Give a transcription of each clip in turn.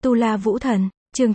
Tu La Vũ Thần, chương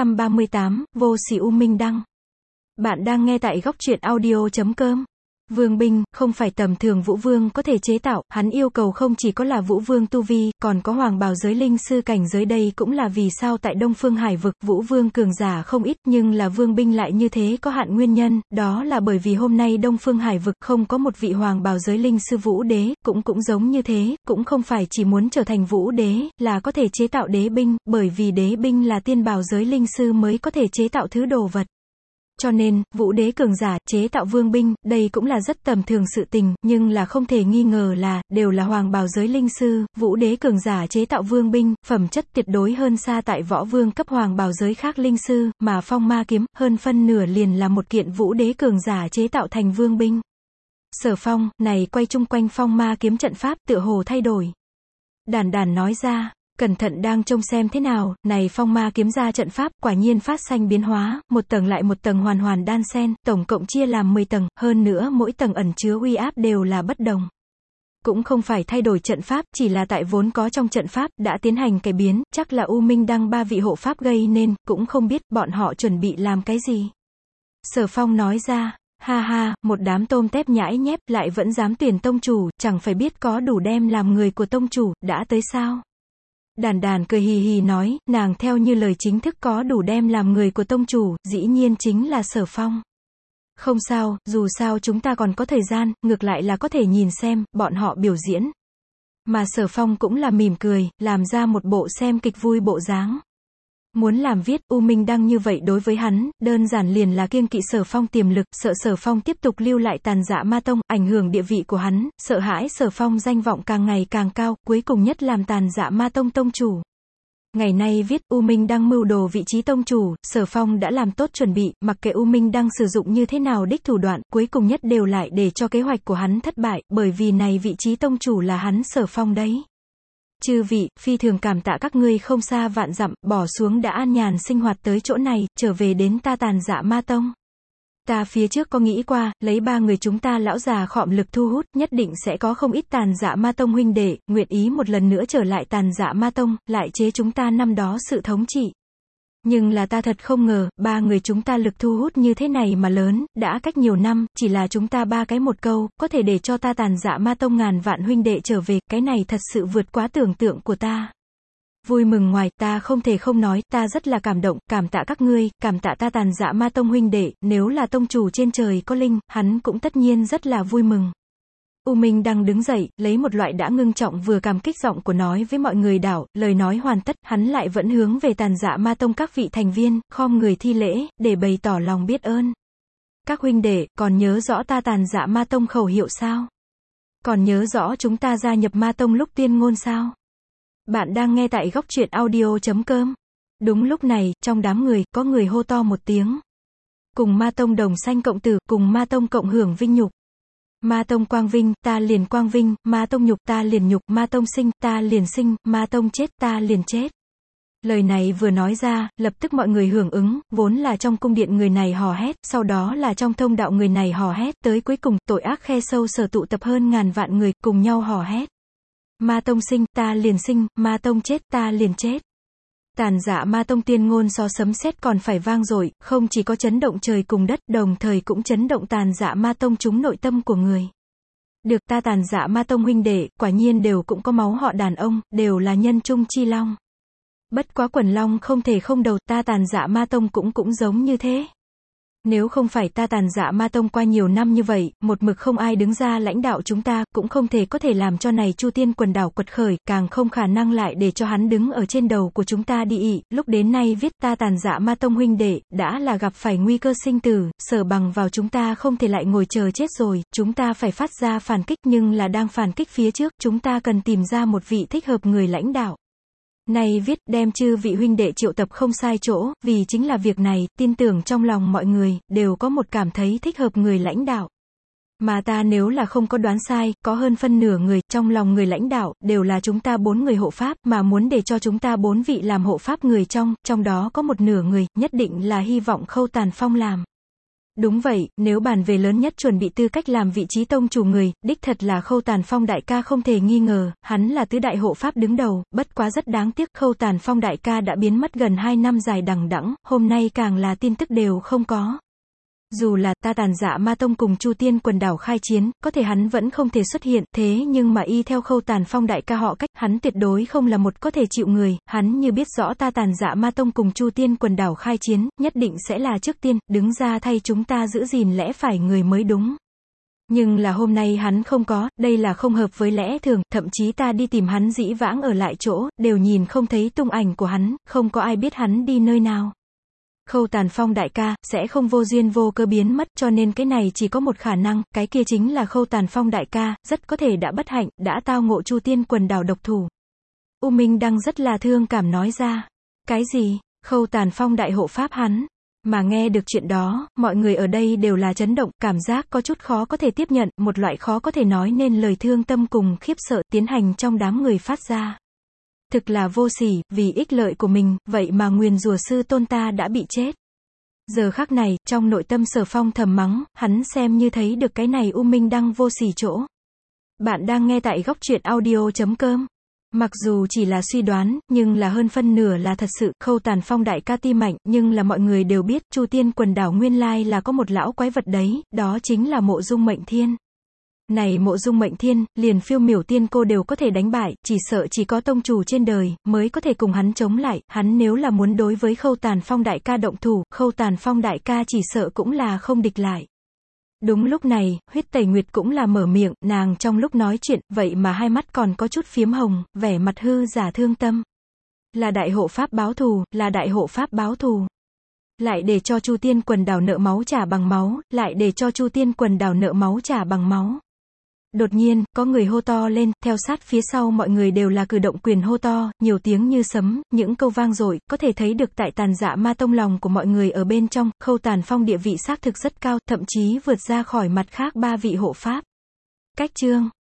938, Vô Sỉ U Minh Đăng. Bạn đang nghe tại góc truyện audio.com. Vương binh, không phải tầm thường Vũ Vương có thể chế tạo, hắn yêu cầu không chỉ có là Vũ Vương tu vi, còn có Hoàng Bào giới linh sư cảnh giới. Đây cũng là vì sao tại Đông Phương Hải vực, Vũ Vương cường giả không ít, nhưng là Vương binh lại như thế có hạn nguyên nhân, đó là bởi vì hôm nay Đông Phương Hải vực không có một vị Hoàng Bào giới linh sư Vũ Đế, cũng giống như thế, cũng không phải chỉ muốn trở thành Vũ Đế, là có thể chế tạo đế binh, bởi vì đế binh là tiên bào giới linh sư mới có thể chế tạo thứ đồ vật. Cho nên, Vũ Đế cường giả, chế tạo vương binh, đây cũng là rất tầm thường sự tình, nhưng là không thể nghi ngờ là, đều là Hoàng Bào giới linh sư, Vũ Đế cường giả chế tạo vương binh, phẩm chất tuyệt đối hơn xa tại võ vương cấp Hoàng Bào giới khác linh sư, mà phong ma kiếm, hơn phân nửa liền là một kiện Vũ Đế cường giả chế tạo thành vương binh. Sở Phong, này quay chung quanh phong ma kiếm trận pháp, tựa hồ thay đổi. Đàn đàn nói ra. Cẩn thận đang trông xem thế nào, này phong ma kiếm ra trận pháp, quả nhiên phát sinh biến hóa, một tầng lại một tầng hoàn đan xen, tổng cộng chia làm 10 tầng, hơn nữa mỗi tầng ẩn chứa uy áp đều là bất đồng. Cũng không phải thay đổi trận pháp, chỉ là tại vốn có trong trận pháp, đã tiến hành cải biến, chắc là U Minh Đăng ba vị hộ pháp gây nên, cũng không biết bọn họ chuẩn bị làm cái gì. Sở Phong nói ra. Ha ha, một đám tôm tép nhãi nhép, lại vẫn dám tuyển tông chủ, chẳng phải biết có đủ đem làm người của tông chủ, đã tới sao? Đàn đàn cười hì hì nói, nàng theo như lời chính thức có đủ đem làm người của tông chủ, dĩ nhiên chính là Sở Phong. Không sao, dù sao chúng ta còn có thời gian, ngược lại là có thể nhìn xem, bọn họ biểu diễn. Mà Sở Phong cũng là mỉm cười, làm ra một bộ xem kịch vui bộ dáng. Muốn làm viết U Minh Đăng như vậy đối với hắn, đơn giản liền là kiêng kỵ Sở Phong tiềm lực, sợ Sở Phong tiếp tục lưu lại Tàn Dạ Ma Tông, ảnh hưởng địa vị của hắn, sợ hãi Sở Phong danh vọng càng ngày càng cao, cuối cùng nhất làm Tàn Dạ Ma Tông tông chủ. Ngày nay viết U Minh Đăng mưu đồ vị trí tông chủ, Sở Phong đã làm tốt chuẩn bị, mặc kệ U Minh Đăng sử dụng như thế nào đích thủ đoạn, cuối cùng nhất đều lại để cho kế hoạch của hắn thất bại, bởi vì này vị trí tông chủ là hắn Sở Phong đấy. Chư vị, phi thường cảm tạ các ngươi không xa vạn dặm, bỏ xuống đã an nhàn sinh hoạt tới chỗ này, trở về đến ta Tàn Dạ Ma Tông. Ta phía trước có nghĩ qua, lấy ba người chúng ta lão già khọm lực thu hút, nhất định sẽ có không ít Tàn Dạ Ma Tông huynh đệ, nguyện ý một lần nữa trở lại Tàn Dạ Ma Tông, lại chế chúng ta năm đó sự thống trị. Nhưng là ta thật không ngờ, ba người chúng ta lực thu hút như thế này mà lớn, đã cách nhiều năm, chỉ là chúng ta ba cái một câu, có thể để cho ta Tàn Dạ Ma Tông ngàn vạn huynh đệ trở về, cái này thật sự vượt quá tưởng tượng của ta. Vui mừng ngoài, ta không thể không nói, ta rất là cảm động, cảm tạ các ngươi, cảm tạ ta Tàn Dạ Ma Tông huynh đệ, nếu là tông chủ trên trời có linh, hắn cũng tất nhiên rất là vui mừng. U Minh Đăng đứng dậy, lấy một loại đã ngưng trọng vừa cảm kích giọng của nói với mọi người đảo, lời nói hoàn tất, hắn lại vẫn hướng về Tàn Dạ Ma Tông các vị thành viên, khom người thi lễ, để bày tỏ lòng biết ơn. Các huynh đệ, còn nhớ rõ ta Tàn Dạ Ma Tông khẩu hiệu sao? Còn nhớ rõ chúng ta gia nhập Ma Tông lúc tuyên ngôn sao? Bạn đang nghe tại góc truyện audio.com. Đúng lúc này, trong đám người, có người hô to một tiếng. Cùng Ma Tông đồng sanh cộng tử, cùng Ma Tông cộng hưởng vinh nhục. Ma Tông quang vinh, ta liền quang vinh, Ma Tông nhục, ta liền nhục, Ma Tông sinh, ta liền sinh, Ma Tông chết, ta liền chết. Lời này vừa nói ra, lập tức mọi người hưởng ứng, vốn là trong cung điện người này hò hét, sau đó là trong thông đạo người này hò hét, tới cuối cùng, tội ác khe sâu sở tụ tập hơn ngàn vạn người, cùng nhau hò hét. Ma Tông sinh, ta liền sinh, Ma Tông chết, ta liền chết. Tàn Dạ Ma Tông tiên ngôn so sấm sét còn phải vang dội, không chỉ có chấn động trời cùng đất, đồng thời cũng chấn động Tàn Dạ Ma Tông trúng nội tâm của người. Được ta Tàn Dạ Ma Tông huynh đệ, quả nhiên đều cũng có máu họ đàn ông, đều là nhân trung chi long. Bất quá quần long không thể không đầu, ta Tàn Dạ Ma Tông cũng giống như thế. Nếu không phải ta Tàn Dạ Ma Tông qua nhiều năm như vậy, một mực không ai đứng ra lãnh đạo chúng ta, cũng không thể có thể làm cho này Chu Tiên quần đảo quật khởi, càng không khả năng lại để cho hắn đứng ở trên đầu của chúng ta đi ị. Lúc đến nay viết ta Tàn Dạ Ma Tông huynh đệ, đã là gặp phải nguy cơ sinh tử, sở bằng vào chúng ta không thể lại ngồi chờ chết rồi, chúng ta phải phát ra phản kích, nhưng là đang phản kích phía trước, chúng ta cần tìm ra một vị thích hợp người lãnh đạo. Này viết, đem chư vị huynh đệ triệu tập không sai chỗ, vì chính là việc này, tin tưởng trong lòng mọi người, đều có một cảm thấy thích hợp người lãnh đạo. Mà ta nếu là không có đoán sai, có hơn phân nửa người, trong lòng người lãnh đạo, đều là chúng ta 4 người hộ pháp, mà muốn để cho chúng ta 4 vị làm hộ pháp người trong đó có một nửa người, nhất định là hy vọng Khâu Tàn Phong làm. Đúng vậy, nếu bàn về lớn nhất chuẩn bị tư cách làm vị trí tông chủ người, đích thật là Khâu Tàn Phong đại ca không thể nghi ngờ, hắn là tứ đại hộ pháp đứng đầu, bất quá rất đáng tiếc, Khâu Tàn Phong đại ca đã biến mất gần 2 năm dài đằng đẵng, hôm nay càng là tin tức đều không có. Dù là ta Tàn Dạ Ma Tông cùng Chu Tiên quần đảo khai chiến, có thể hắn vẫn không thể xuất hiện, thế nhưng mà y theo Khâu Tàn Phong đại ca họ cách, hắn tuyệt đối không là một có thể chịu người, hắn như biết rõ ta Tàn Dạ Ma Tông cùng Chu Tiên quần đảo khai chiến, nhất định sẽ là trước tiên, đứng ra thay chúng ta giữ gìn lẽ phải người mới đúng. Nhưng là hôm nay hắn không có, đây là không hợp với lẽ thường, thậm chí ta đi tìm hắn dĩ vãng ở lại chỗ, đều nhìn không thấy tung ảnh của hắn, không có ai biết hắn đi nơi nào. Khâu Tàn Phong đại ca, sẽ không vô duyên vô cớ biến mất, cho nên cái này chỉ có một khả năng, cái kia chính là Khâu Tàn Phong đại ca, rất có thể đã bất hạnh, đã tao ngộ Chu Tiên quần đảo độc thủ. U Minh Đăng rất là thương cảm nói ra. Cái gì? Khâu Tàn Phong đại hộ pháp hắn? Mà nghe được chuyện đó, mọi người ở đây đều là chấn động, cảm giác có chút khó có thể tiếp nhận, một loại khó có thể nói nên lời thương tâm cùng khiếp sợ tiến hành trong đám người phát ra. Thực là vô sỉ, vì ích lợi của mình, vậy mà nguyền rủa sư tôn ta đã bị chết. Giờ khắc này, trong nội tâm Sở Phong thầm mắng, hắn xem như thấy được cái này U Minh Đăng vô sỉ chỗ. Bạn đang nghe tại góc truyện audio.com. Mặc dù chỉ là suy đoán, nhưng là hơn phân nửa là thật sự, Khâu Tàn Phong đại ca ti mạnh, nhưng là mọi người đều biết, Chu Tiên quần đảo nguyên lai là có một lão quái vật đấy, đó chính là Mộ Dung Mệnh Thiên. Này Mộ Dung Mệnh Thiên, liền Phiêu Miểu Tiên cô đều có thể đánh bại, chỉ sợ chỉ có tông chủ trên đời, mới có thể cùng hắn chống lại, hắn nếu là muốn đối với Khâu Tàn Phong đại ca động thủ, Khâu Tàn Phong đại ca chỉ sợ cũng là không địch lại. Đúng lúc này, Huyết Tẩy Nguyệt cũng là mở miệng, nàng trong lúc nói chuyện, vậy mà hai mắt còn có chút phiếm hồng, vẻ mặt hư giả thương tâm. Là đại hộ pháp báo thù, là đại hộ pháp báo thù. Lại để cho Chu Tiên quần đảo nợ máu trả bằng máu, lại để cho Chu Tiên quần đảo nợ máu trả bằng máu. Đột nhiên, có người hô to lên, theo sát phía sau mọi người đều là cử động quyền hô to, nhiều tiếng như sấm, những câu vang dội, có thể thấy được tại Tàn Dạ Ma Tông lòng của mọi người ở bên trong, Khâu Tàn Phong địa vị xác thực rất cao, thậm chí vượt ra khỏi mặt khác ba vị hộ pháp. Cách chương